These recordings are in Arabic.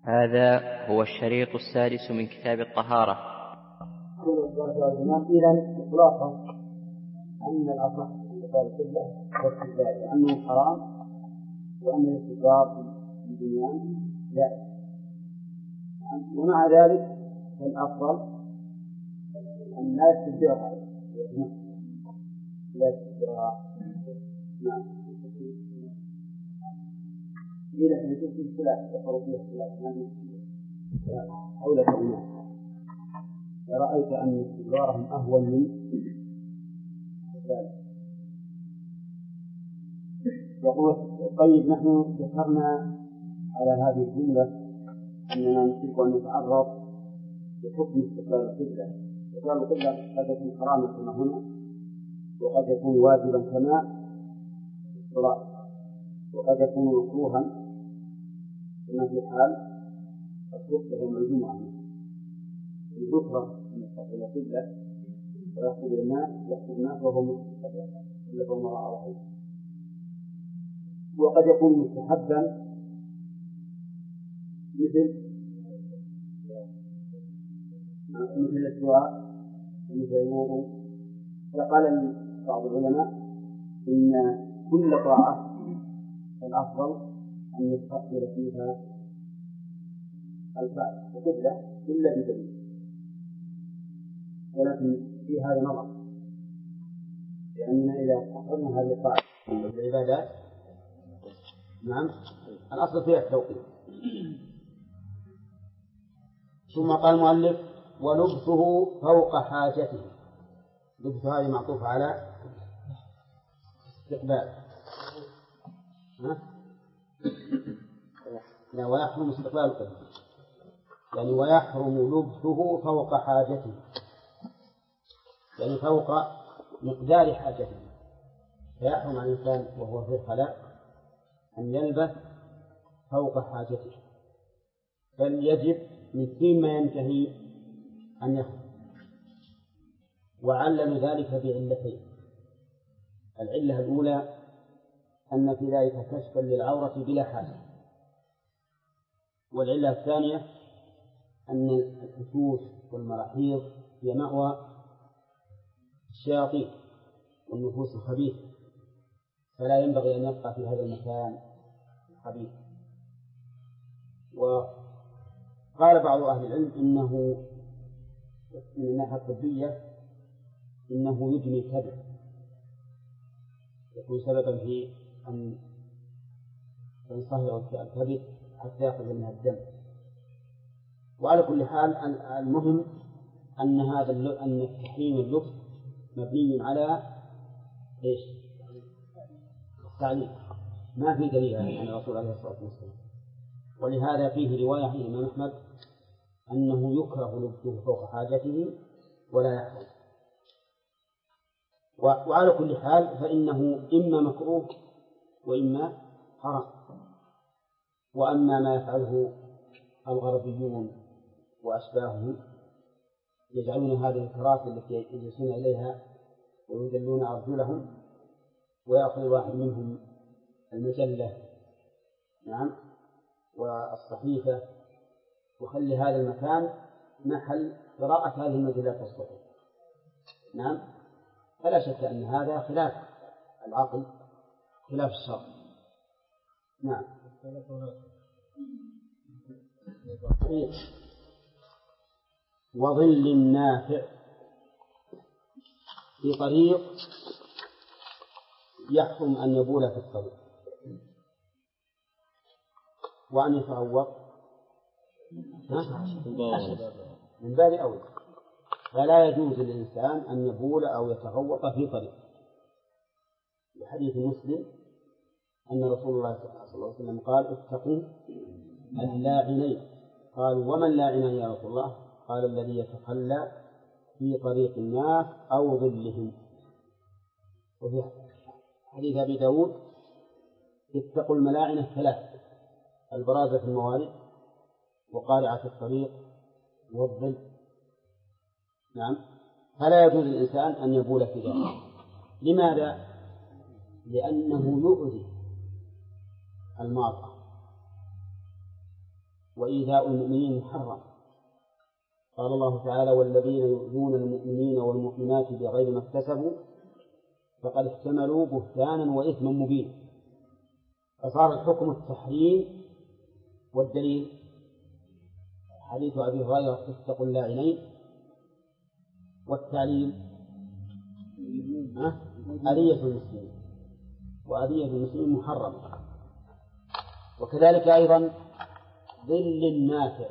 هذا هو الشريط السادس من كتاب الطهارة. إذن الخلاصة أن الأصح استقبال القبلة واستدلال لأنه حرام، وأن الاستقرار في الدنيا لا. ومع ذلك فالأفضل أن لا يستدبر لا يستدبر. نعم. إذا كان في اختلاف يقرأ فيه اختلاف حول الناس، رأيت أن استدبارهم أهون من ذلك. يقول طيب نحن ذكرنا على هذه الجملة أننا نمسك أن نتعرض بحكم استقبال القبلة. استقبال القبلة قد يكون حراما كما هنا، وقد يكون واجبا كما في الصلاة، وقد يكون مكروها كما في حال الخطبة يوم الجمعة. يكره أن يستقبل القبلة ويخطب الناس وهو مستقبل إلا هو مراء، وقد يكون مستحبا مثل الدعاء ومثل الوضوء. فقال بعض العلماء إن كل طاعة الأفضل أن يستقبل فيها الفعل وقبلة إلا بدليل، ولكن في هذا نظر، لأننا إذا استقبلنا هذه الطاعة العبادات نعم الأصل فيها التوقيت. ثم قال المؤلف ولبسه فوق حاجته. لبس هذه معطوف على استقبال، لا ويحرم استقبال القبلة، يعني ويحرم لبسه فوق حاجته، يعني فوق مقدار حاجته. فيحرم على الإنسان وهو في الخلاء أن يلبس فوق حاجته، بل يجب من فيما ينتهي أن يخرج. وعلل ذلك بعلتين: العلة الأولى أن في ذلك كشفا للعورة بلا حاجة، والعلة الثانية أن الفتوش والمراحيض هي مأوى الشياطين والنفوس الخبيثة، فلا ينبغي أن يبقى في هذا المكان الخبيث. وقال بعض أهل العلم إنه من الناحية الطبية إنه يجني الكبد، يكون سببا في أن تنصهر الكبد حتى يأخذ منها الدم. وعلى كل حال المهم أن أن التحريم اللبس مبني على إيش؟ التعليم، ما في دليل عن الرسول عليه الصلاة والسلام. ولهذا فيه رواية عن الإمام أحمد أنه يكره لبسه فوق حاجته ولا يحرم. وعلى كل حال فإنه إما مكروه وإما حرام. وأما ما يفعله الغربيون وأشباههم يجعلون هذه الكراسي التي يجلسون إليها ويدلون أرجلهم، ويأخذ واحد منهم المجلة نعم والصحيفة، وخلي هذا المكان محل قراءة هذه المجلات والصحف، نعم، فلا شك أن هذا خلاف العقل، خلاف الشرع. نعم. وظل نافع في طريق يحرم أن يبول في الطريق وأن يتغوط من باب أولى، فلا يجوز للإنسان أن يبول أو يتغوط في طريق. لحديث مسلم أن رسول الله صلى الله عليه وسلم قال اتقوا اللاعنين. قالوا ومن لاعنان يا رسول الله؟ قال الذي يتخلى في طريق الناس أو ظلهم. وفي حديث أبي داود اتقوا الملاعن الثلاث: البرازة في الموارد، وقارعة الطريق، والظل. نعم. فلا يجوز للإنسان أن يبول في ذلك. لماذا؟ لأنه يؤذي المرأة، وإيذاء المؤمنين محرم. قال الله تعالى: والذين يؤذون المؤمنين والمؤمنات بغير ما اكتسبوا فقد احتملوا بهتانا وإثما مبينا. فصار الحكم التحريم، والدليل حديث أبي هريرة: اتقوا اللاعنين. والتعليل أذية المسلمين، وأذية المسلمين محرمة. وكذلك أيضا ظل النافع.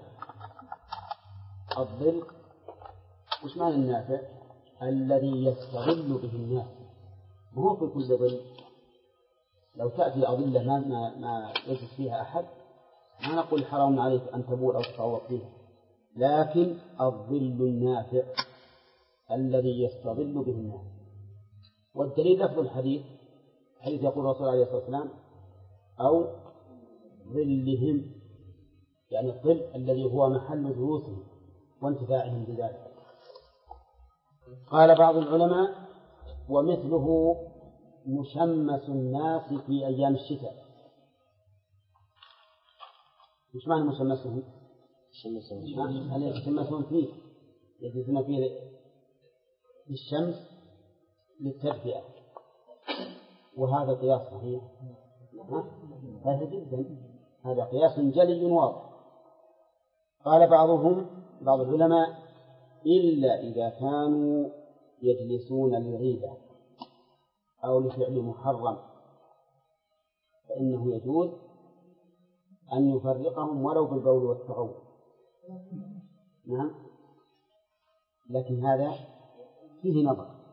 الظل وش معنى النافع؟ الذي يستظل به الناس، وهو في كل ظل. لو تأتي أظلة ما يجلس فيها أحد ما نقول حرام عليك أن تبول أو تتعوض فيها، لكن الظل النافع الذي يستظل به الناس. والدليل لفظ الحديث، حيث يقول الرسول عليه الصلاة والسلام: أو ظلهم، يعني الظل الذي هو محل جلوسهم وانتفاعهم بذلك. قال بعض العلماء: ومثله مشمس الناس في أيام الشتاء. مش معنى مشمسهم؟ هل يتشمسون فيه؟ يجلسون فيه في الشمس للتدفئة، وهذا قياس صحيح. هذا جدا، هذا قياس جلي واضح. قال بعض العلماء: إلا إذا كانوا يجلسون للغيبة أو لفعل محرم فإنه يجوز أن يفرقهم ولو بالبول والتغوط. نعم، لكن هذا فيه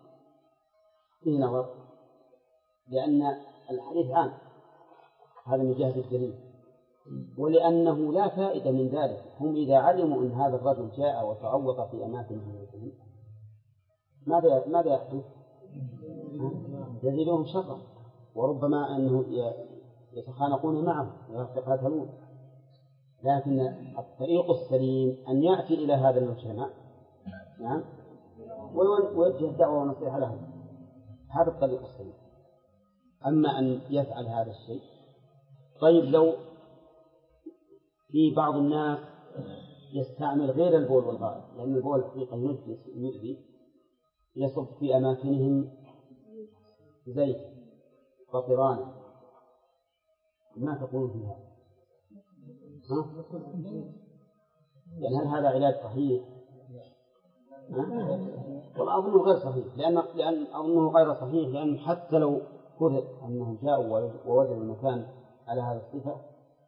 نظر، لأن الحديث عام، هذا من جهة الدليل، ولأنه لا فائدة من ذلك. هم إذا علموا أن هذا الرجل جاء وتعوض في أماكن بيوتهم ماذا يحدث؟ يزيدهم شرا، وربما أنه يتخانقون معه ويقتتلون. لكن الطريق السليم أن يأتي إلى هذا المجتمع، نعم، ويوجه الدعوة والنصيحة لهم. هذا الطريق السليم. أما أن يفعل هذا الشيء، طيب لو في بعض الناس يستعمل غير البول والغائط، لأن البول حقيقة يؤذي، يصب في أماكنهم زيت قطران، ما تقول فيها؟ يعني هل هذا علاج صحيح؟ والله أظنه غير صحيح، لأن أظنه غير صحيح، لأن حتى لو فرض أنهم جاءوا ووجدوا المكان على هذا الصفة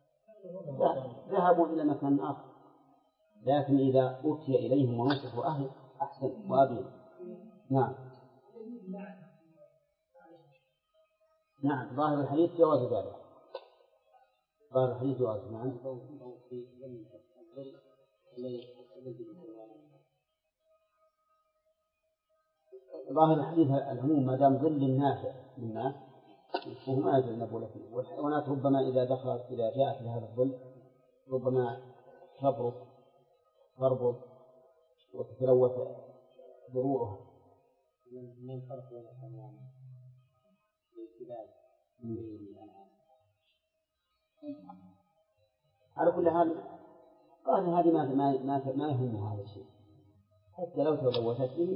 ذهبوا إلى مكان آخر. لكن إذا أتي إليهم ونصحوا أهل أحسن وأبين. نعم، ظاهر الحديث جواز ذلك. ظاهر الحديث جواز. نعم. ظاهر الحديث العموم، ما دام ظل النافع للناس وهو ما يتجنبون فيه. والحيوانات ربما إذا جاءت لهذا الظل ربما تربط وتتلوث ضروعها. من فرق بين الحيوان على كل حال، قال هذه ما يهم هذا الشيء، حتى لو تلوثت به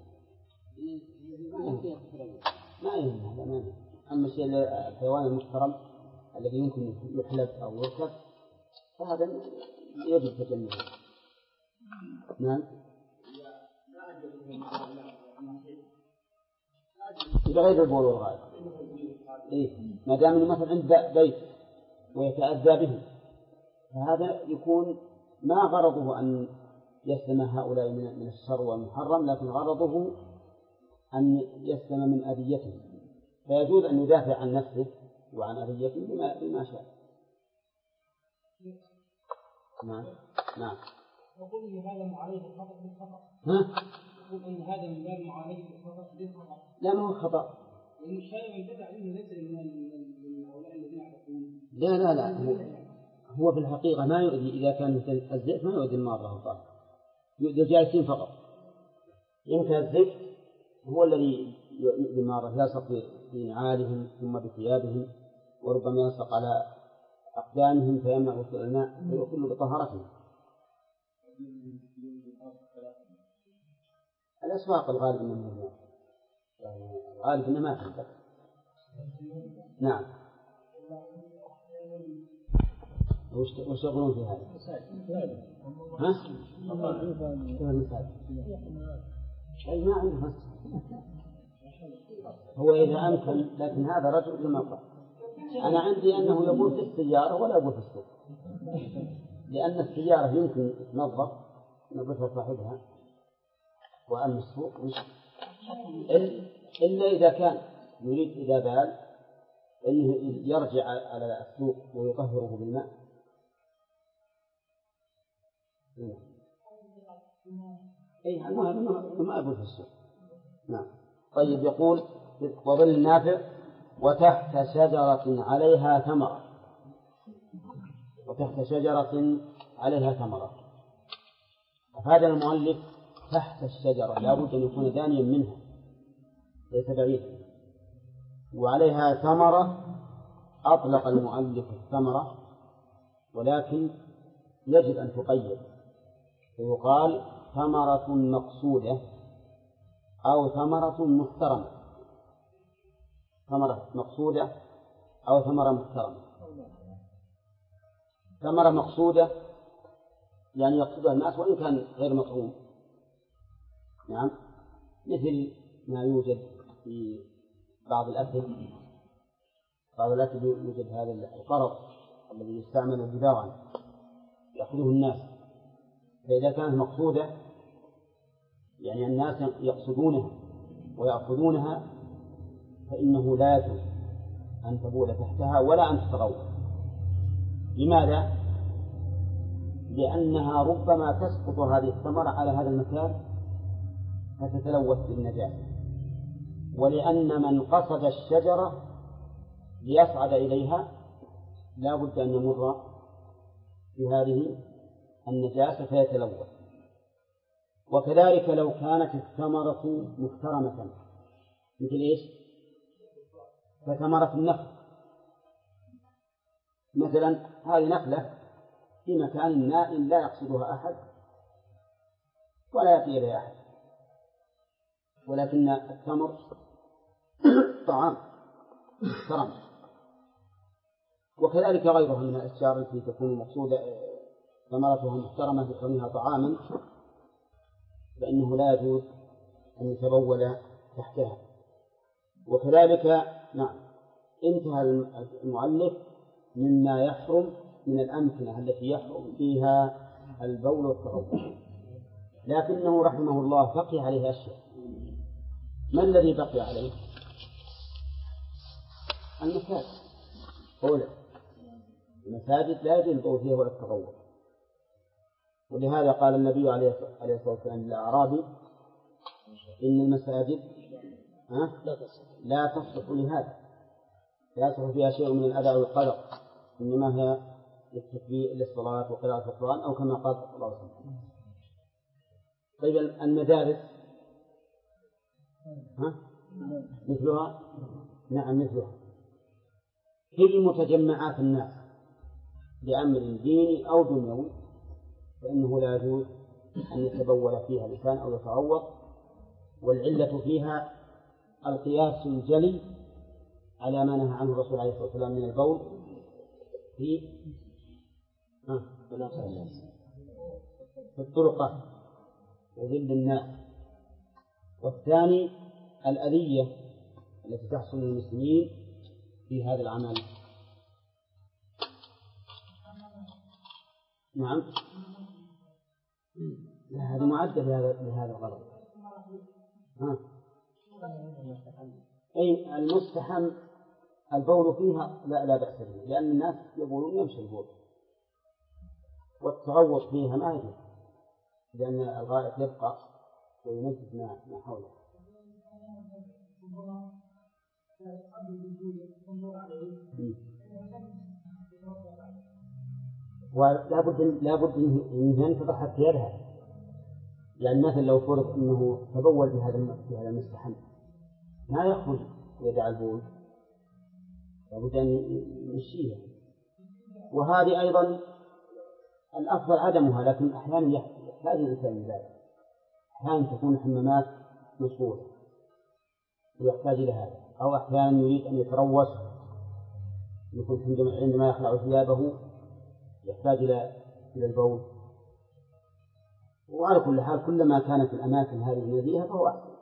ما يهم هذا. ما يهم. أما الشيء الحيوان المحترم الذي يمكن يحلب أو يركب فهذا يجب تجنبه. نعم، بغير البول والغائط. ما دام انه مثلا عند بيت ويتأذى به، فهذا يكون ما غرضه أن يسلم هؤلاء من الشر والمحرم، لكن غرضه أن يسلم من أذيته، فيجوز أن يدافع عن نفسه وعن أذيته بما شاء. نعم. يقول إن هذا معالجة الخطأ بالخطأ. يقول إن هذا من باب معالجة الخطأ بالخطأ. لا، ما هو خطأ. لأن الشارع ينتفع منه ليس من هؤلاء الذين يعرفون. لا، هو في الحقيقة ما يؤذي. إذا كان الزيت ما يؤذي المارة الطاهرة، يؤذي الجالسين فقط. يمكن الزيت هو الذي يؤذي المارة، يلصق بنعالهم ثم بثيابهم، وربما يلصق على أقدامهم فيمنع وصول الماء ويخل بطهارتهم. الأسواق الغالب أنه الماء، الغالب أنه ما في. نعم. وش يقولون في هذا؟ ها؟ أي ما عنده مسجد. هو إذا أمكن، لكن هذا رجل لما قال أنا عندي أنه يقول في السيارة ولا يقول في السوق، لأن السيارة يمكن نظفها صاحبها، وأما السوق مش. إلا إذا كان يريد إذا بال أنه يرجع على السوق ويطهره بالماء. أي المهم ما أقول في السوق. نعم. طيب يقول وظل نافع وتحت شجرة عليها ثمرة. وتحت شجرة عليها ثمرة، أفاد المؤلف تحت الشجرة لا بد أن يكون دانيا منها ليس بعيدا، وعليها ثمرة أطلق المؤلف الثمرة، ولكن يجب أن تقيد فيقال ثمرة مقصودة أو ثمرة محترمة. ثمرة مقصودة أو ثمرة محترمة. ثمرة مقصودة يعني يقصدها الناس وإن كان غير مطعوم. نعم، مثل ما يوجد في بعض الأكل. بعض الأكل يوجد هذا القرض الذي يستعمل بداغا يأخذه الناس، فإذا كانت مقصودة يعني الناس يقصدونها ويأخذونها فإنه لا يجوز أن تبول تحتها ولا أن تتغوط. لماذا؟ لأنها ربما تسقط هذه الثمرة على هذا المكان فتتلوث بالنجاسة، ولأن من قصد الشجرة ليصعد إليها لا بد أن يمر بهذه النجاسة فيتلوث. وكذلك لو كانت الثمرة محترمة مثل إيش؟ كثمرة النخل مثلا، هذه نخلة في مكان نائم لا يقصدها أحد ولا يأتي إليها أحد، ولكن التمر طعام محترم. وكذلك غيرها من الأشجار التي تكون مقصودة ثمرتها محترمة بكونها طعاما فإنه لا يجوز أن يتبول تحتها. وكذلك نعم انتهى المؤلف مما يحرم من الأمكنة التي يحرم فيها البول والتغوط، لكنه رحمه الله بقي عليه أشياء. ما الذي بقي عليه؟ المساجد. أولا المساجد لا يجوز البول فيها ولا التغوط، ولهذا قال النبي عليه الصلاة والسلام للأعرابي إن المساجد لا تصلح لهذا، لا يصلح فيها شيء من الأذى والقدر، إنما هي للتكبير للصلاة وقراءة القرآن أو كما قال صلى الله عليه وسلم. طيب المدارس مثلها؟ نعم مثلها. كل متجمعات الناس لأمر ديني أو دنيوي فإنه لا يجوز أن يتبول فيها الإنسان أو يتغوط، والعلة فيها القياس الجلي على ما نهى عنه الرسول عليه الصلاة والسلام من البول في الطرقات وظل الناس، والثاني الأذية التي تحصل للمسلمين في هذا العمل. نعم هذا معدل لهذا الغرض. أي المستحم البول فيها لا بأس به، لأن الناس يقولون يمشي البول، والتغوط فيها ما يجوز لأن الغائط يبقى وينجس ما حوله. ولا بد إن ينفضح حتى يذهب. يعني مثلا لو فرض أنه تبول في هذا المستحم ما يخرج يدع البول، لا بد أن يمشيها وهذه أيضا الأفضل عدمها، لكن أحيانا يحتاج الإنسان لذلك. أحيانا تكون الحمامات مشغولة ويحتاج إلى هذا، أو أحيانا يريد أن يتروش، مثل عندما يخلع ثيابه يحتاج إلى البول. وعلى كل حال كلما كانت الأماكن هذه نزيهة فهو أحسن.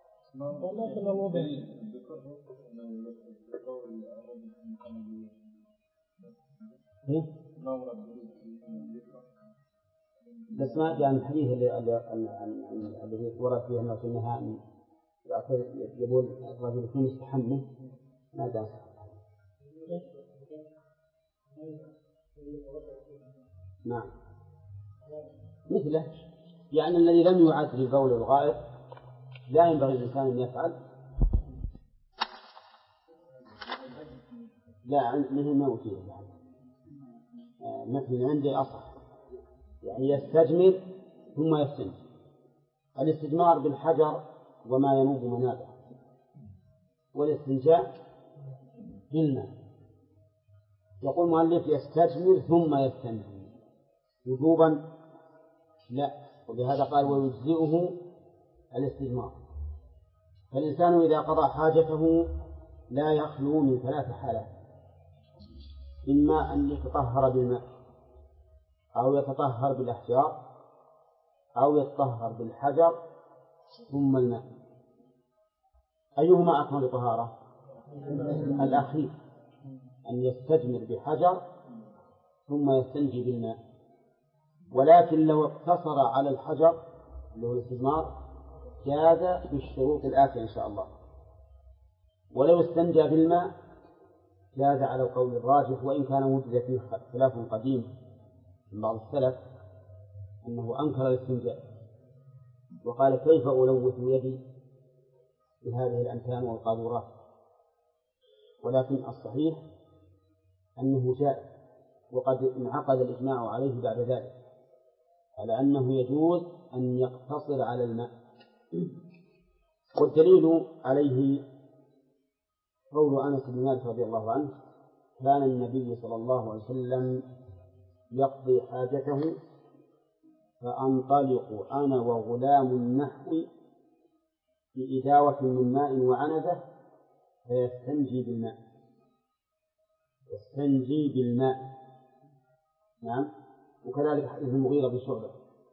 بس ما جاء الحديث الذي ورد فيه أنه في النهاية يقول الرجل يكون مستحمل، ما جاء. نعم مثله، يعني الذي لم يعد للبول والغائط لا ينبغي الإنسان أن يفعل. لا مثل ما أوتيه مثل عندي أصح، يعني يستجمر ثم يستنجي. الاستجمار بالحجر وما ينوب منابه، والاستنجاء بالماء. يقول المؤلف يستجمر ثم يستنجي وجوبا لا، وبهذا قال ويجزئه الاستجمار. فالإنسان إذا قضى حاجته لا يخلو من 3 حالات: إما أن يتطهر بالماء، أو يتطهر بالأحجار، أو يتطهر بالحجر ثم الماء. أيهما أكمل طهارة؟ الأخير، أن يستجمر بحجر ثم يستنجي بالماء. ولكن لو اقتصر على الحجر اللي هو الاستجمار جاز بالشروط الآتية إن شاء الله. ولو استنجى بالماء جاز على القول الراجح، وإن كان وجد فيه خلاف قديم من بعض السلف أنه أنكر الاستنجاء وقال كيف ألوث يدي بهذه الأمتان والقاذورات. ولكن الصحيح أنه جاء، وقد انعقد الإجماع عليه بعد ذلك على أنه يجوز أن يقتصر على الماء. والدليل عليه قول أنس بن مالك رضي الله عنه: كان النبي صلى الله عليه وسلم يقضي حاجته فأنطلق أنا وغلام نحوي بإداوة من ماء وعنبة فيستنجي بالماء. يستنجي بالماء. نعم. وكذلك حديث المغيرة بن شعبة.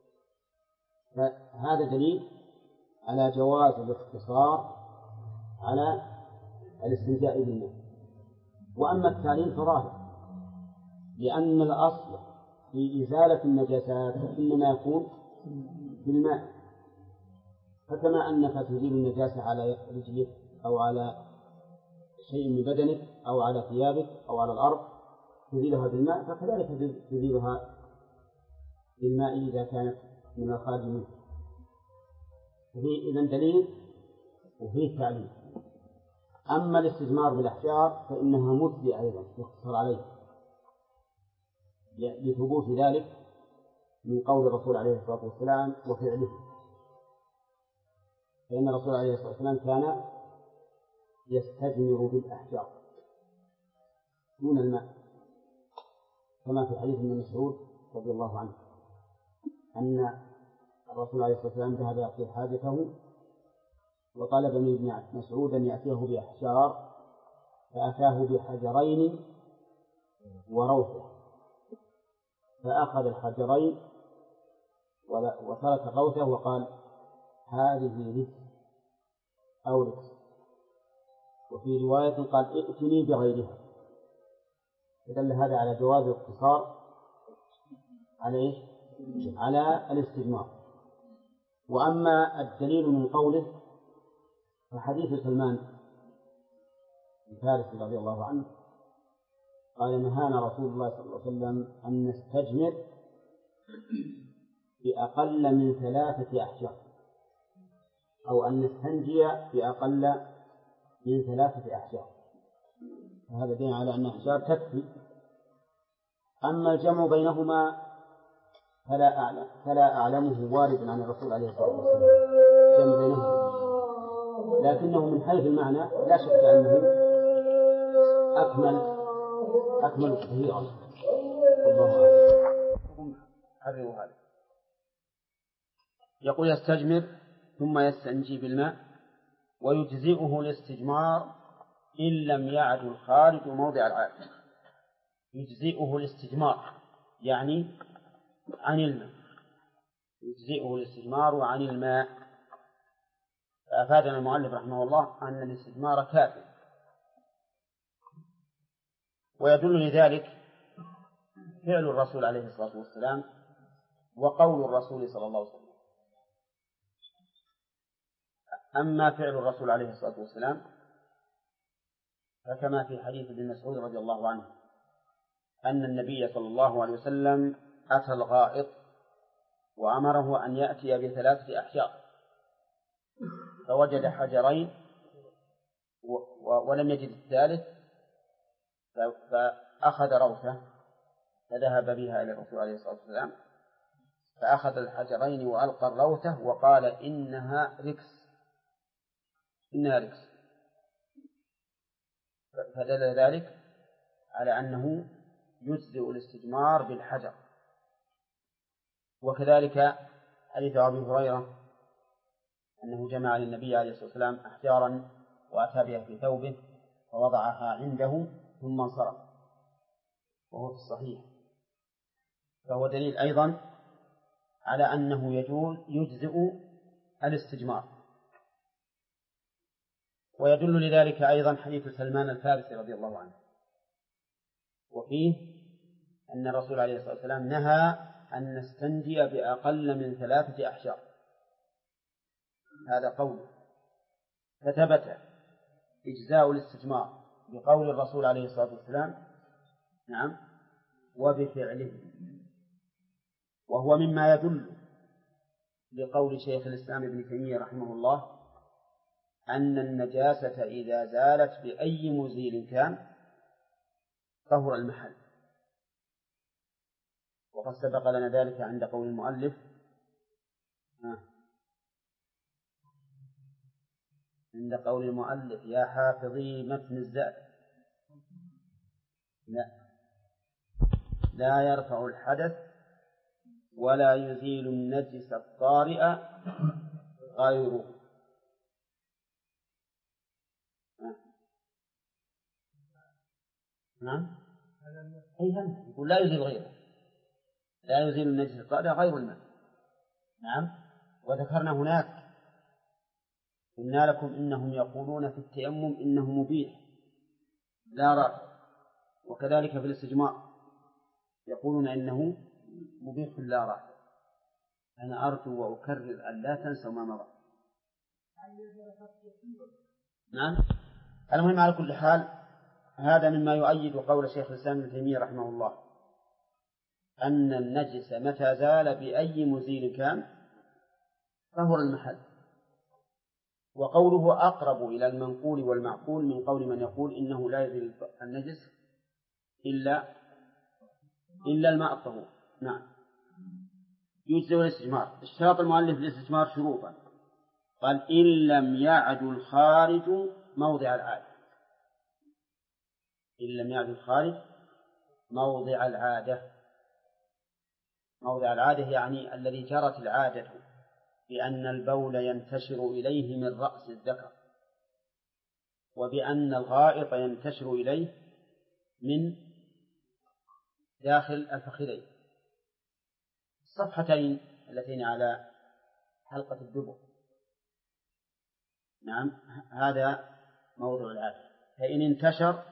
فهذا دليل على جواز الاقتصار على الاستنجاء بالماء. وأما التعليل فظاهر، لأن الأصل في إزالة النجاسات إنما يكون بالماء. فكما أنك تزيل النجاسة على رجلك أو على شيء من بدنك أو على ثيابك أو على الأرض تزيلها بالماء، فكذلك تزيلها بالماء إذا كانت من الخارج منه. وفيه إذن دليل وفيه تعليل. أما الاستجمار بالأحجار فإنها مثلى أيضا يقتصر عليه لثبوت ذلك من قول الرسول عليه الصلاة والسلام وفعله. فإن الرسول عليه الصلاة والسلام كان يستجمر بالأحجار دون الماء، كما في حديث ابن مسعود رضي الله عنه أن الرسول عليه الصلاة والسلام ذهب يقضي حاجته وطلب من ابن مسعود أن يأتيه بأحجار، فأتاه بحجرين وروثة، فأخذ الحجرين وترك الروثة وقال هذه رزق أو رزق. وفي رواية قال ائتني بغيرها. فدل هذا على جواز الاقتصار على الاستجمار. وأما الدليل من قوله فحديث سلمان الفارسي رضي الله عنه قال نهانا رسول الله صلى الله عليه وسلم أن نستجمر بأقل من 3 أحجار، أو أن نستنجي بأقل من 3 أحجار. وهذا دين على أن أحجار تكفي. أما الجمع بينهما فلا أعلمه واردا عن الرسول عليه الصلاة والسلام الجمع بينهما، لكنه من حيث المعنى لا شك أنه أكمل كثيرا. الله أعلم. حرروا هذا. يقول يستجمر ثم يستنجي بالماء ويجزئه الاستجمار إن لم يعد الخارج موضع العادة. يجزئه الاستجمار يعني عن الماء، يجزئه الاستجمار عن الماء. فأفادنا المؤلف رحمه الله أن الاستجمار كافٍ. ويدل لذلك فعل الرسول عليه الصلاة والسلام وقول الرسول صلى الله عليه وسلم. أما فعل الرسول عليه الصلاة والسلام فكما في حديث ابن مسعود رضي الله عنه أن النبي صلى الله عليه وسلم أتى الغائط وأمره أن يأتي ب3 أحجار، فوجد حجرين ولم يجد الثالث، فأخذ روثة فذهب بها إلى الرسول عليه الصلاة والسلام، فأخذ الحجرين وألقى الروثة وقال إنها ركس، إنها ركس. فدل ذلك على أنه يجزئ الاستجمار بالحجر. وكذلك حديث أبي هريرة أنه جمع للنبي عليه الصلاة والسلام أحجارا وأتى بها في ثوبه فوضعها عنده ثم انصرف، وهو في الصحيح. فهو دليل أيضا على أنه يجزئ الاستجمار. ويدل لذلك أيضا حديث سلمان الفارسي رضي الله عنه، وفيه أن الرسول عليه الصلاة والسلام نهى أن نستنجي بأقل من 3 أحجار. هذا قول، فثبت إجزاء الاستجمار بقول الرسول عليه الصلاة والسلام نعم وبفعله. وهو مما يدل لقول شيخ الإسلام ابن تيمية رحمه الله أن النجاسة إذا زالت بأي مزيل كان طهر المحل. وقد سبق لنا ذلك عند قول المؤلف عند قول المؤلف يا حافظي متن الزاد لا يرفع الحدث ولا يزيل النجس الطارئ غيره. نعم أيضا يقول لا يزيل غيره، لا يزيل النجس الطارئ غير الماء. نعم. وذكرنا هناك قلنا لكم إنهم يقولون في التيمم إنه مبيح لا رافع، وكذلك في الاستجمار يقولون إنه مبيح لا رافع. أنا أرجو وأكرر أن لا تنسوا ما مضى. نعم. المهم على كل حال هذا مما يؤيد قول شيخ الإسلام ابن تيمية رحمه الله أن النجس متى زال بأي مزيل كان طهر المحل. وقوله أقرب إلى المنقول والمعقول من قول من يقول إنه لا يزيل النجس إلا الماء الطهور. نعم. يجزئ الاستجمار. اشترط المؤلف الاستجمار شروطا، قال إن لم يعد الخارج موضع العادة. إن لم يعد الخارج موضع العادة. موضع العادة يعني الذي جرت العادة بأن البول ينتشر إليه من رأس الذكر، وبأن الغائط ينتشر إليه من داخل الفخذين، الصفحتين اللتين على حلقة الدبر. نعم. هذا موضع العادة. فإن انتشر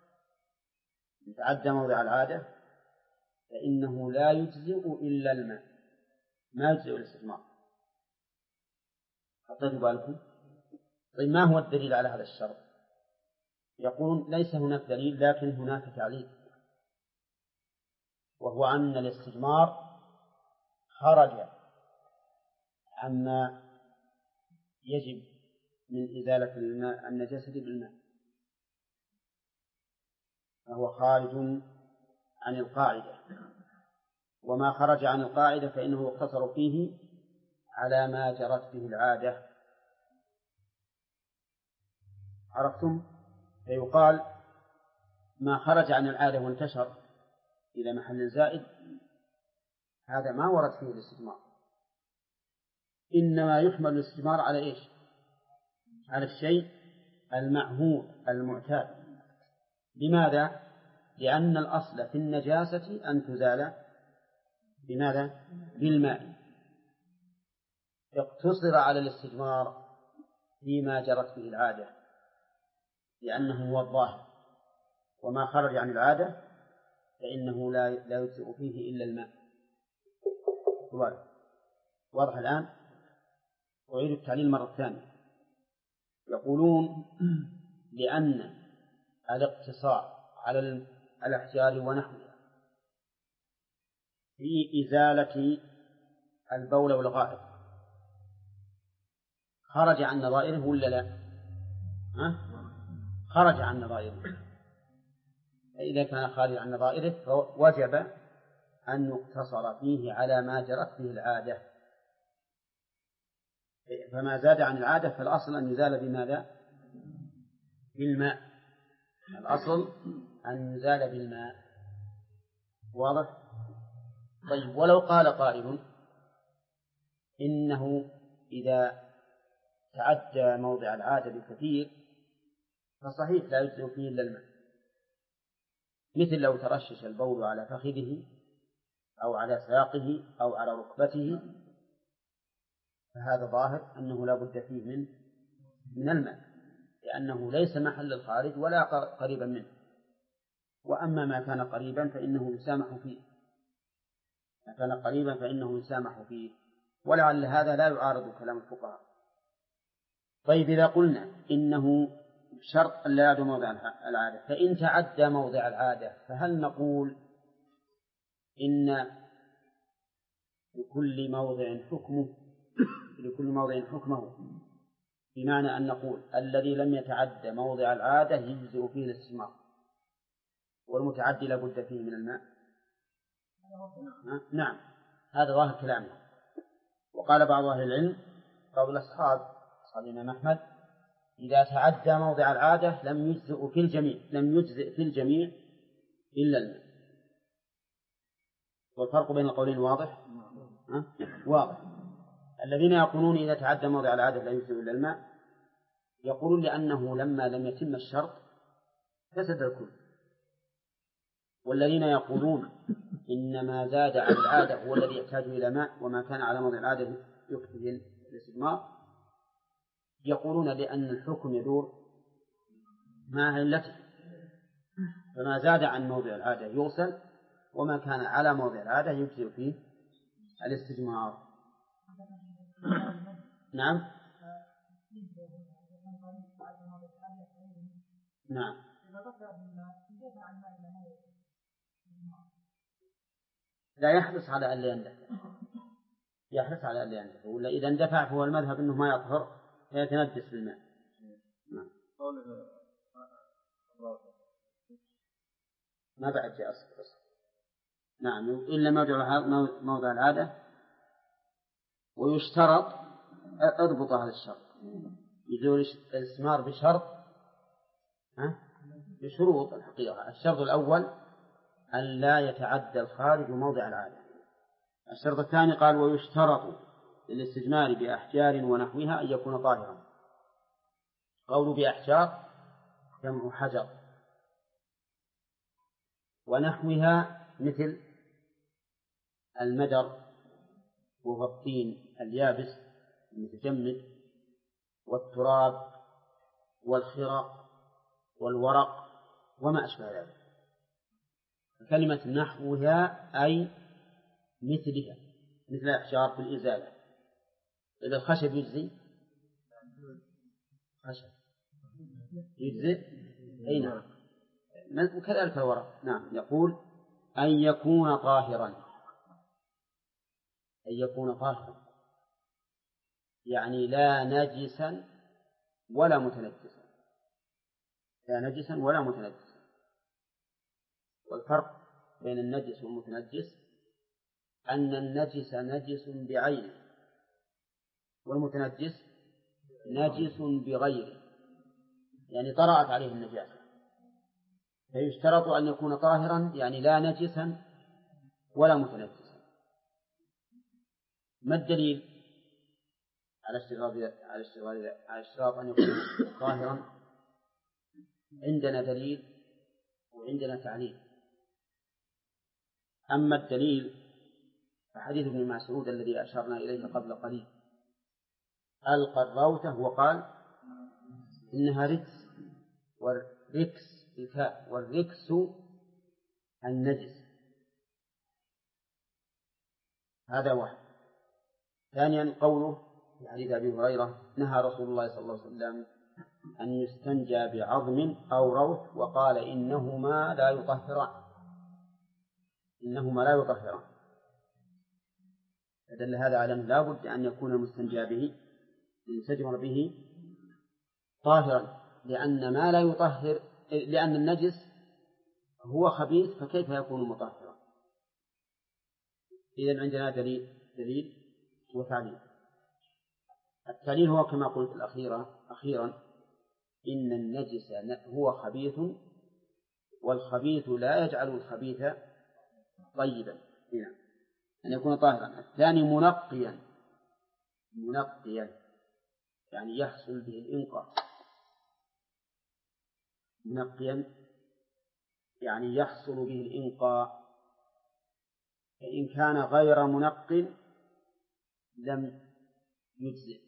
يتعدى موضع العادة فإنه لا يجزئ إلا الماء، ما يجزئ الاستجمار. أعطيتوا بالكم؟ طيب ما هو الدليل على هذا الشرط؟ يقولون ليس هناك دليل لكن هناك تعليل، وهو أن الاستجمار خرج عما يجب من إزالة الماء النجاسة بالماء، فهو خارج عن القاعدة، وما خرج عن القاعدة فإنه يقتصر فيه على ما جرت به العادة. عرفتم؟ فيقال ما خرج عن العادة وانتشر إلى محل زائد هذا ما ورد فيه الاستثمار، إنما يحمل الاستثمار على إيش؟ على الشيء المعهود المعتاد. لماذا؟ لأن الأصل في النجاسة أن تزال بماذا؟ بالماء. اقتصر على الاستثمار فيما جرت به العادة لأنه هو الظاهر، وما خرج عن العادة فإنه لا يجزئ فيه إلا الماء. واضح الآن؟ أعيد التعليل مرة ثانية. يقولون لأن الاقتصار على الأحجار ونحوها في إزالة البول والغائط خرج عن نظائره ولا لا؟ خرج عن نظائره. فإذا كان خارج عن نظائره فوجب أن يقتصر فيه على ما جرت به العادة، فما زاد عن العادة فالأصل أن يزال بماذا؟ بالماء. الأصل أن يزال بالماء. واضح؟ طيب، ولو قال قائل إنه إذا تعدى موضع العادة بكثير فصحيح لا يجزئ فيه إلا الماء، مثل لو ترشش البول على فخذه أو على ساقه أو على ركبته فهذا ظاهر أنه لا بد فيه من الماء، لأنه ليس محل الخارج ولا قريبا منه. وأما ما كان قريبا فإنه يسامح فيه، ما كان قريبا فإنه يسامح فيه، ولعل هذا لا يعارض كلام الفقهاء. طيب، إذا قلنا إنه شرط أن لا يعد موضع العادة، فإن تعدى موضع العادة فهل نقول إن لكل موضع حكمه، بمعنى أن نقول الذي لم يتعدى موضع العادة يجزئ فيه الاستثمار، والمتعدي لا بد فيه من الماء؟ نعم، هذا ظاهر كلامه. وقال بعض أهل العلم قول أصحاب الإمام أحمد إذا تعدى موضع العادة لم يجزئ في الجميع إلا الماء. والفرق بين القولين واضح؟ واضح. الذين يقولون إذا تعدى موضع العادة لا يجزئ إلا الماء يقولون لأنه لما لم يتم الشرط فسد الكل. والذين يقولون إن ما زاد عن العادة هو الذي يحتاج إلى ماء، وما كان على موضع العادة يكفي الاستثمار، يقولون لأن الحكم يدور مع علته، فما زاد عن موضع العادة يغسل، وما كان على موضع العادة يجزئ فيه الاستثمار. نعم. نعم. لا يحرص على أن لا يندفع، ولا إذا اندفع فهو المذهب أنه ما يطهر فيتنجس بالماء. نعم. ما بعد جاء أصل. نعم، إلا موضع العادة. ويشترط، اضبط هذا الشرط، يجوز الاستثمار بشروط الحقيقة. الشرط الأول أن لا يتعدى الخارج موضع العادة. الشرط الثاني قال ويشترط للاستثمار بأحجار ونحوها أن يكون طاهرا. قول بأحجار جمع حجر، ونحوها مثل المدر وهو الطين اليابس المتجمد، والتراب والخرق والورق وما أشبه ذلك. كلمة نحوها أي مثلها، مثل الأحجار في الإزالة. إذا الخشب يجزي أي نعم، وكذلك الورق. نعم. يقول أن يكون طاهرا، يعني لا نجسا ولا متنجسا. والفرق بين النجس والمتنجس أن النجس نجس بعينه، والمتنجس نجس بغيره، يعني طرأت عليه النجاسة. فيشترط أن يكون طاهرا يعني لا نجسا ولا متنجسا. ما الدليل على اشتراط أن يكون طاهرا؟ عندنا دليل وعندنا تعليل. أما الدليل فحديث ابن مسعود الذي أشرنا إليه قبل قليل، ألقى الروثة وقال إنها ركس، والركس بالكاء، والركس النجس. هذا واحد. ثانيا قوله في حديث أبي هريرة نهى رسول الله صلى الله عليه وسلم أن يستنجى بعظم أو روث وقال إنهما لا يطهران. فدل هذا على أن لا بد أن يكون المستنجى به يستجمر به طاهرا، لأن ما لا يطهر، لأن النجس هو خبيث فكيف يكون مطهرا؟ إذن عندنا دليل وتعليل. التعليل هو كما قلت أخيرا إن النجس هو خبيث، والخبيث لا يجعل الخبيث طيبا، أن يكون طاهرا. الثاني منقيا يعني يحصل به الإنقاء. منقيا يعني يحصل به الإنقاء، فإن كان غير منق لم يجزئ.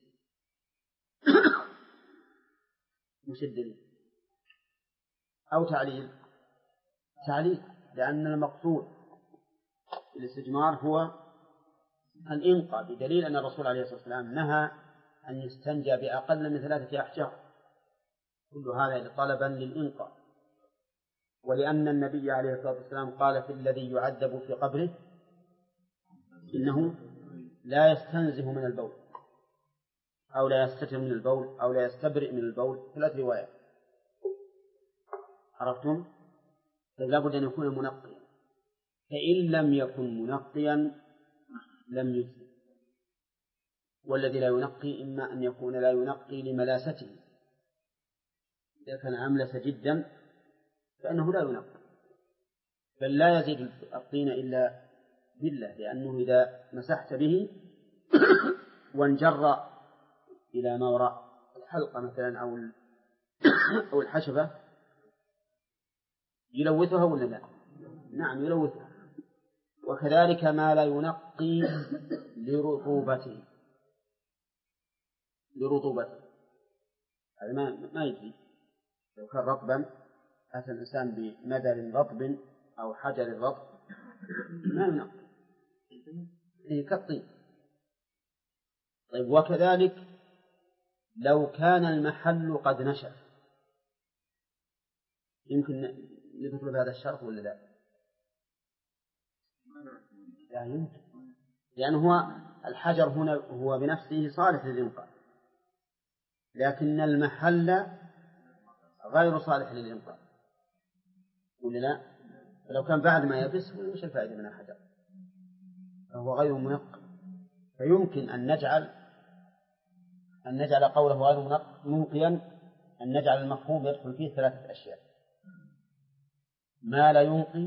مش الدليل أو تعليل، لأن المقصود الاستجمار هو الإنقاء، بدليل أن الرسول عليه الصلاة والسلام نهى أن يستنجى بأقل من 3 أحجار، كل هذا طلبا للإنقاء. ولأن النبي عليه الصلاة والسلام قال في الذي يعذب في قبره إنه لا يستنزه من البول أو لا يستتر من البول أو لا يستبرئ من البول، 3 روايات. عرفتم؟ فلا بد أن يكون منقيا، فإن لم يكن منقيا لم يجزئ. والذي لا ينقي إما أن يكون لا ينقي لملاسته، إذا كان أملس جدا فإنه لا ينقي، بل لا يزيد الطين إلا بالله، لأنه إذا مسحت به وانجر إلى ما وراء الحلقة مثلا أو الحشبة يلوثها ولا لا؟ نعم يلوثها. وكذلك ما لا ينقي لرطوبته، هذا ما يجري. لو كان رطبا أتى الإنسان بمدر رطب أو حجر رطب ما ينقي، كالطين. طيب وكذلك لو كان المحل قد نشف يمكن ندخل بهذا الشرط ولا لا؟ لا يمكن، لأنه هو الحجر هنا هو بنفسه صالح للإنقاء، لكن المحل غير صالح للإنقاء ولا لا؟ فلو كان بعد ما يبس وش الفائدة من الحجر؟ فهو غير منقي. فيمكن أن نجعل قوله غير منقيا، أن نجعل المفهوم يدخل فيه 3 أشياء: ما لا ينقي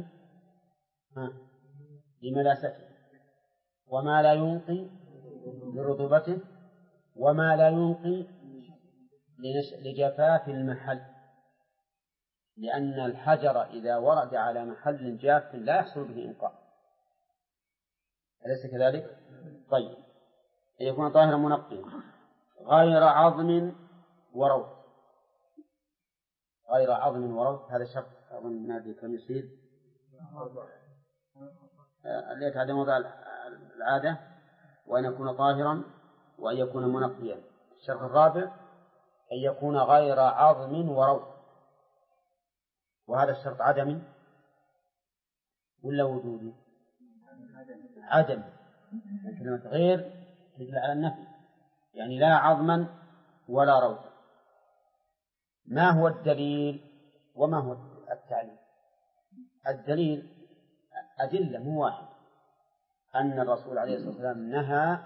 لملاسته، وما لا ينقي لرطوبته، وما لا ينقي لجفاف المحل، لأن الحجر إذا ورد على محل جاف لا يحصل به إنقاء، أليس كذلك؟ طيب يكون طاهرا منقيا غير عظم وروث. هذا شرط أظن نادي كم يصير اللي يتعدى موضع العادة، وأن يكون طاهرا وأن يكون منقيا. الشرط الرابع أن يكون غير عظم وروث، وهذا الشرط عدمي ولا وجودي؟ عدم. كلمة غير تدل على النفي، يعني لا عظما ولا روثا. ما هو الدليل وما هو التعليل؟ الدليل أدلة مو واحد، أن الرسول عليه الصلاة والسلام نهى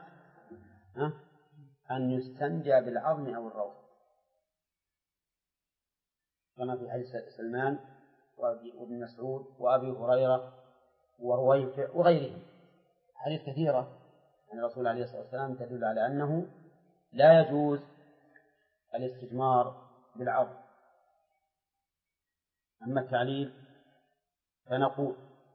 أن يستنجى بالعظم أو الروث، كما في حديث سلمان وابن مسعود وأبي هريرة ورويفع وغيرهم حديث كثيرة عن الرسول عليه الصلاة والسلام تدل على أنه لا يجوز الاستثمار بالعظم. أما التعليل فنقول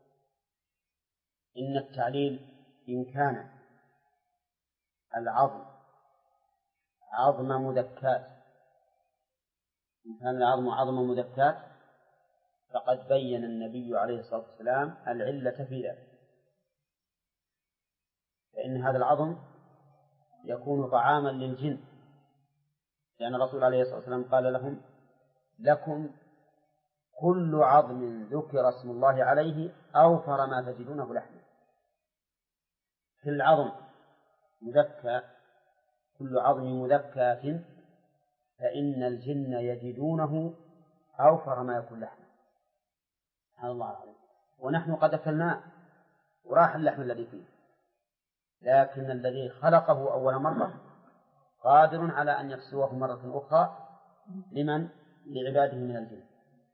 إن التعليل إن كان العظم عظم مذكات، إن كان العظم عظم مذكات فقد بين النبي عليه الصلاة والسلام العلة في ذلك، فإن هذا العظم يكون طعاما للجن، لأن الرسول عليه الصلاة والسلام قال لهم: لكم كل عظم ذكر اسم الله عليه أوفر ما تجدونه لحما. كل عظم مذكى، كل عظم مذكى فإن الجن يجدونه أوفر ما يكون لحما. سبحان الله العظيم. ونحن قد أكلناه وراح اللحم الذي فيه، لكن الذي خلقه أول مرة قادر على أن يكسوه مرة أخرى لمن؟ لعباده من الجن.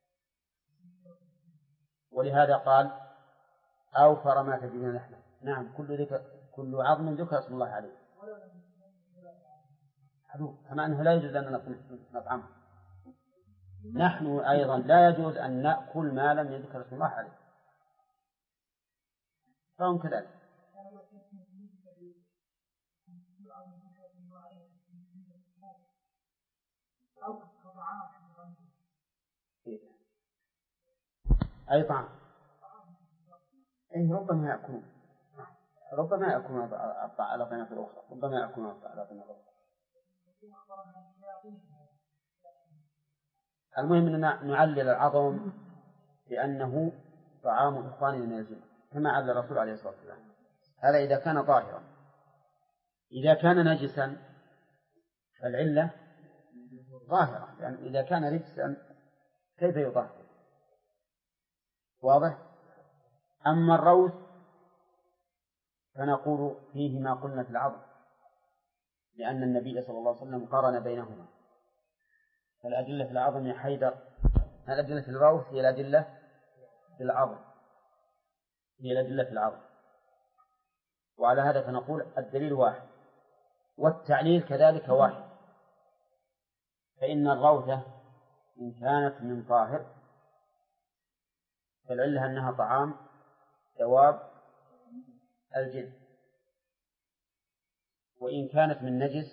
ولهذا قال: أوفر ما تجدون لحما. نعم، كل عظم ذكر اسم الله عليه. كما أنه لا يجوز أن نطعمه، نحن أيضا لا يجوز أن نأكل ما لم يذكر اسم الله عليه، فهم كذلك. أي طعام، إيه ربما يأكلون الأطعمة الأخرى، ربما يأكلون الأطعمة الأخرى. المهم أننا نعلل العظم بأنه طعام إخواننا من الجن كما علل الرسول عليه الصلاة والسلام. هذا إذا كان ظاهرا. إذا كان نجسا فالعلة ظاهرة، لأن يعني إذا كان رجسا كيف يطهر؟ واضح؟ أما الروث فنقول فيه ما قلنا في العظم، لأن النبي صلى الله عليه وسلم قارن بينهما. فالأدلة في العظم يا حيدر، الأدلة في الروث هي الأدلة في العظم، وعلى هذا فنقول الدليل واحد، والتعليل كذلك واحد. فإن الروثة إن كانت من طاهر فالعلة أنها طعام دواب الجن، وإن كانت من نجس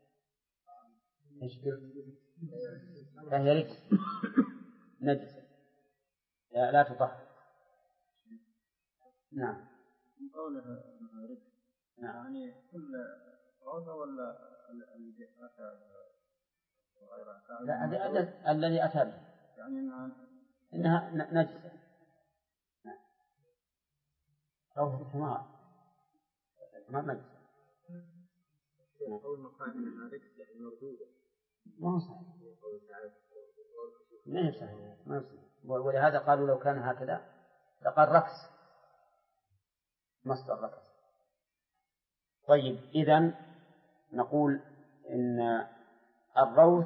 فهي رجس نجسة لا تطهر. نعم. من قولها رجس يعني كل روثة ولا الذي أتى لا الذي أتى به يعني إنها نجسة. روثة الحمار نجسة. أول ما قال إنها رجس يعني مردودة، ما هو صحيح، ما هي صحيح، ما هو صحيح. ولهذا قالوا لو كان هكذا لقد ركس، مصدر ركس. طيب، إذن نقول إن الروث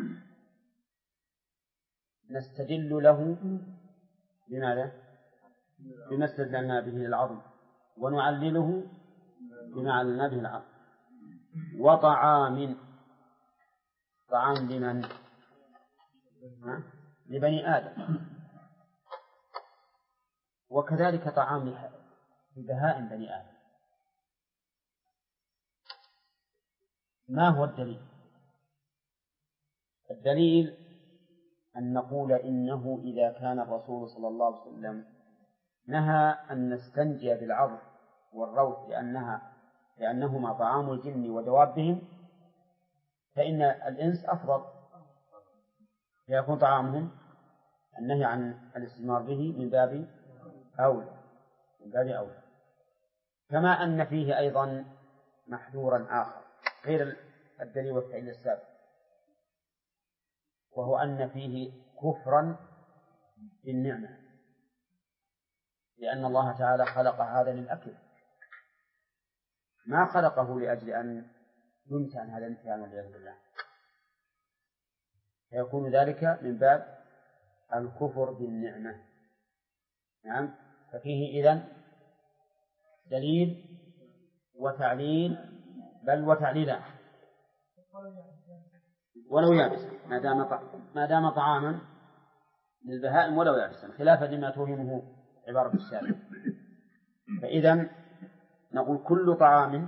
نستدل له بماذا؟ بما استدلنا به للعظم، ونعلله بما عللنا به العظم. وطعام، طعام لمن؟ لبني آدم، وكذلك طعام لبهائم بني آدم. ما هو الدليل؟ الدليل أن نقول إنه إذا كان الرسول صلى الله عليه وسلم نهى أن نستنجي بالعظم والروث لأنهما طعام الجن ودوابهم، فإن الإنس أفضل، فيكون طعامهم النهي عن الاستثمار به من باب أولى، كما أن فيه أيضا محذورا آخر غير الدليل والتعليل السابق، وهو أن فيه كفرا بالنعمة، لأن الله تعالى خلق هذا للأكل، ما خلقه لأجل أن يمتعن هذا الإنسان والعياذ بالله، فيكون ذلك من باب الكفر بالنعمة. نعم، ففيه إذن دليل وتعليل، بل وتعليلان، ولو يابسا ما دام طعاما للبهائم ولو يابسا، خلافا لما توهمه عبارة الشارع. فإذن نقول كل طعام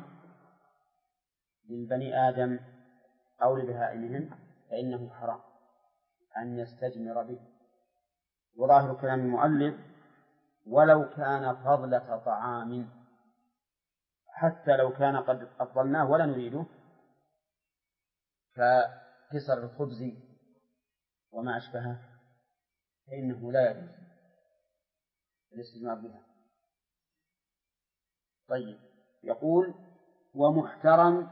للبني آدم أو لبهائمهم فإنه حرام أن يستجمر به. وظاهر كلام المؤلف ولو كان فضلة طعام، حتى لو كان قد أفضلناه ولا نريده، ككسر الخبز وما أشبهه، فإنه لا يجوز الاستجمار بها. طيب، يقول ومحترم.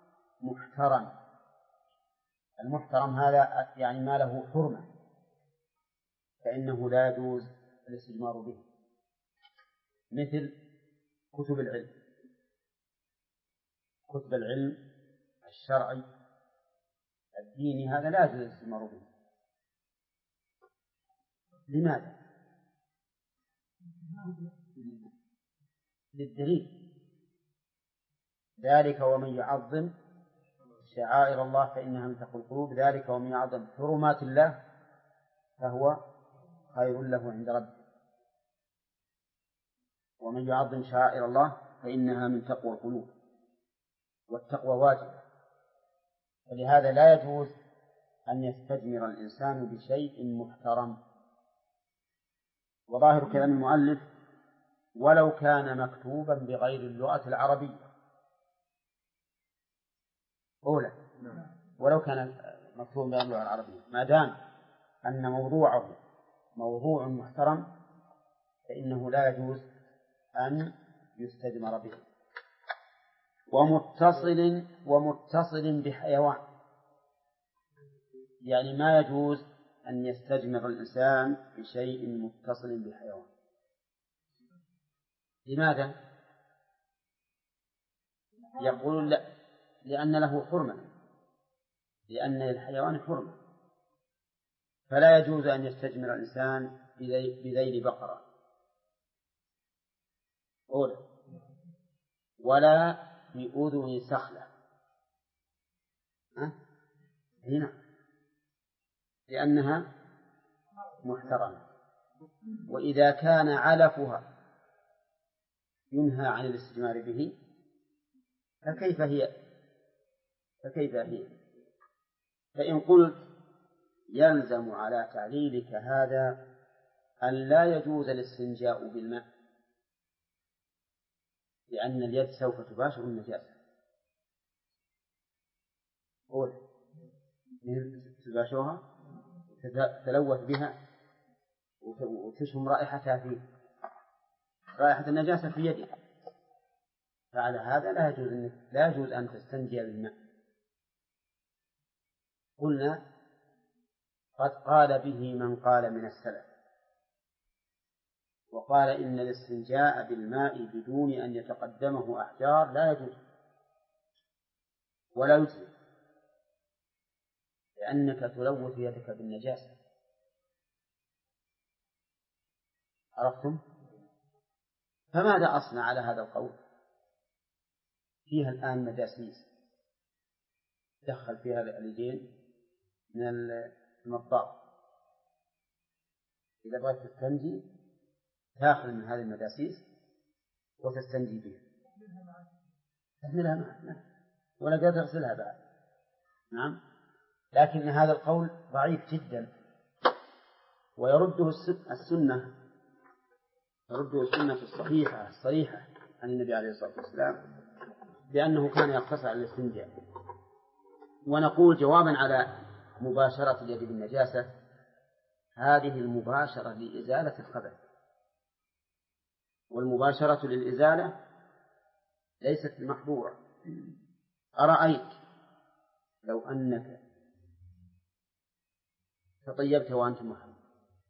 المحترم هذا يعني ما له حرمة، فإنه لا يجوز الاستجمار به، مثل كتب العلم الشرعي الديني، هذا لا يجوز الاستجمار به. لماذا؟ للدليل، ذلك ومن يعظم شعائر الله فإنها من تقوى القلوب، ذلك ومن يعظم حرمات الله فهو خير له عند ربه، ومن يعظم شعائر الله فإنها من تقوى القلوب، والتقوى واجبة. ولهذا لا يجوز أن يستجمر الإنسان بشيء محترم. وظاهر كلام المؤلف ولو كان مكتوبا بغير اللغة العربية، أولى ولو كان مكتوبا بغير اللغة العربية، ما دام أن موضوعه موضوع محترم فإنه لا يجوز أن يستجمر به. ومتصل بحيوان، يعني ما يجوز أن يستجمر الإنسان بشيء متصل بحيوان. لماذا؟ يقول لا، لأن له حرمة، لأن للحيوان حرمة، فلا يجوز أن يستجمر الإنسان بذيل بقرة ولا بأذن سخلة هنا، لأنها محترمة. وإذا كان علفها ينهى عن الاستجمار به فكيف هي؟ فإن قلت يلزم على تعليلك هذا أن لا يجوز الاستنجاء بالماء، لأن اليد سوف تباشر النجاسة، تباشرها تلوث بها وتشم رائحتها في رائحة النجاسة في يدك، فعلى هذا لا يجوز أن تستنجي بالماء. قلنا قد قال به من قال من السلف، وقال إن الاستنجاء بالماء بدون أن يتقدمه أحجار لا يجوز ولا يجزي، لأنك تلوث يدك بالنجاسة. عرفتم؟ فماذا أصنع على هذا القول؟ فيها الآن مجاسيس دخل فيها اليدين من المطاط، إذا بغيت تستنجي تأخذ من هذه المجاسيس وتستنجي بها، تحملها معك ولا قادر تغسلها بعد. نعم، لكن هذا القول ضعيف جدا، ويرده السنة الصحيحة عن النبي عليه الصلاة والسلام بأنه كان يقتصر على الاستنجاء. ونقول جوابا على مباشرة اليد بالنجاسة، هذه المباشرة لإزالة الخبث، والمباشرة للإزالة ليست محظورة. أرأيت لو أنك تطيبت وأنت محرم،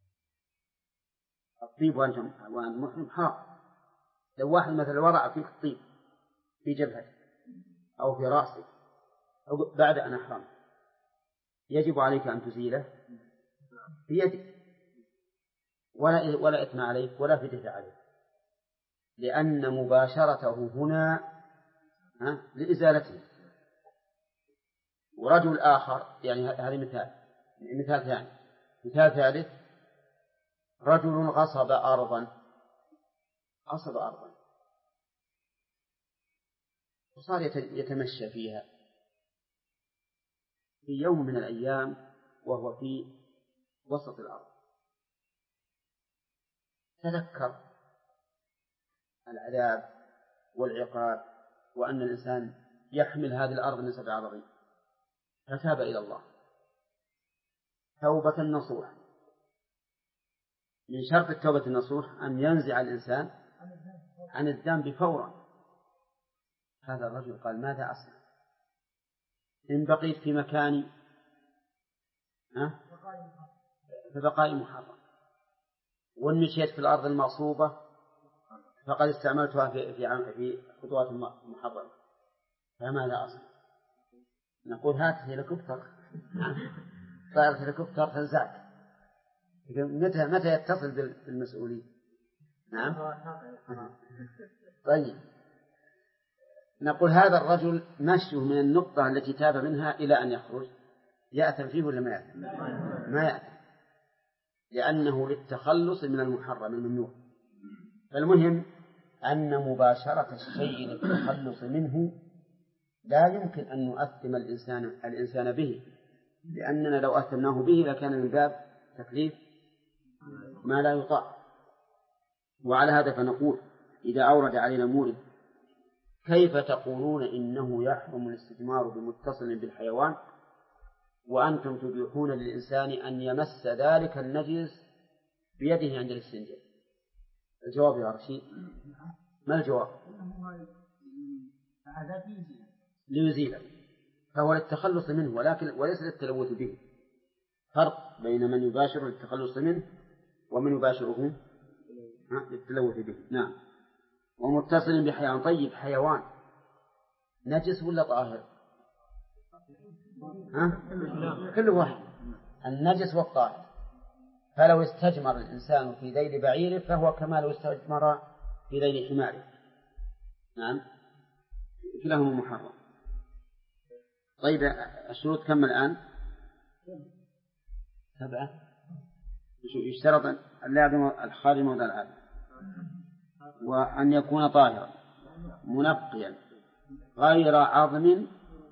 الطيب وأنت محرم حرام. لو واحد مثلا وضع فيك الطيب في جبهتك أو في رأسك أو بعد أن أحرم، يجب عليك أن تزيله بيدك، ولا إثم عليك ولا فدية عليك، لأن مباشرته هنا لإزالته. ورجل آخر، يعني هذا مثال ثاني. مثال ثالث: رجل غصب أرضا وصار يتمشى فيها في يوم من الأيام وهو في وسط الأرض، تذكر العذاب والعقاب وأن الإنسان يحمل هذه الأرض من 7 أراضين، فتاب إلى الله توبة نصوح. من شرط التوبة النصوح أن ينزع الإنسان عن الذنب فورا. هذا الرجل قال: ماذا أصنع إن بقيت في مكاني فبقائي محرم، وإن مشيت في الأرض المغصوبة فقد استعملتها في خطوات محرمة، فماذا أصنع؟ نقول: هات هليكوبتر، طائرة هليكوبتر تنزعك. متى يتصل بالمسؤولين؟ نعم. طيب، نقول هذا الرجل مشيه من النقطة التي تاب منها إلى أن يخرج يأثم فيه ولا ما يأثم؟ ما يأثم، لأنه للتخلص من المحرم الممنوع. فالمهم أن مباشرة الشيء للتخلص منه لا يمكن أن نؤثم الإنسان به، لأننا لو أثمناه به لكان من باب تكليف ما لا يطاق. وعلى هذا فنقول: إذا أورد علينا مورد: كيف تقولون إنه يحرم الاستثمار بمتصل بالحيوان وأنتم تبيحون للإنسان أن يمس ذلك النجس بيده عند الاستنجاء؟ الجواب يا رشيد: ما الجواب؟ ليزيله، فهو للتخلص منه وليس للتلوث به. فرق بين من يباشر للتخلص منه ومن يباشره للتلوث به. نعم. ومتصل بحيوان. طيب، حيوان نجس ولا طاهر؟ كل واحد، النجس والطاهر. فلو استجمر الإنسان في ذيل بعيره فهو كما لو استجمر في ذيل حماره. نعم، كلاهما محرم. طيب، الشروط كم الآن؟ 7. يشترط أن لا يعدم الخارج موضع العادة، وأن يكون طاهرا منقيا غير عظم.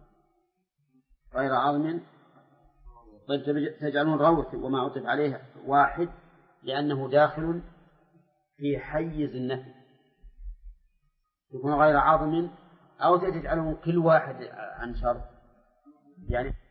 طيب، تجعلون روث وما عطف عليه واحد لأنه داخل في حيز النفي، يكون غير عظم، أو تجعلون كل واحد عن شرط، يعني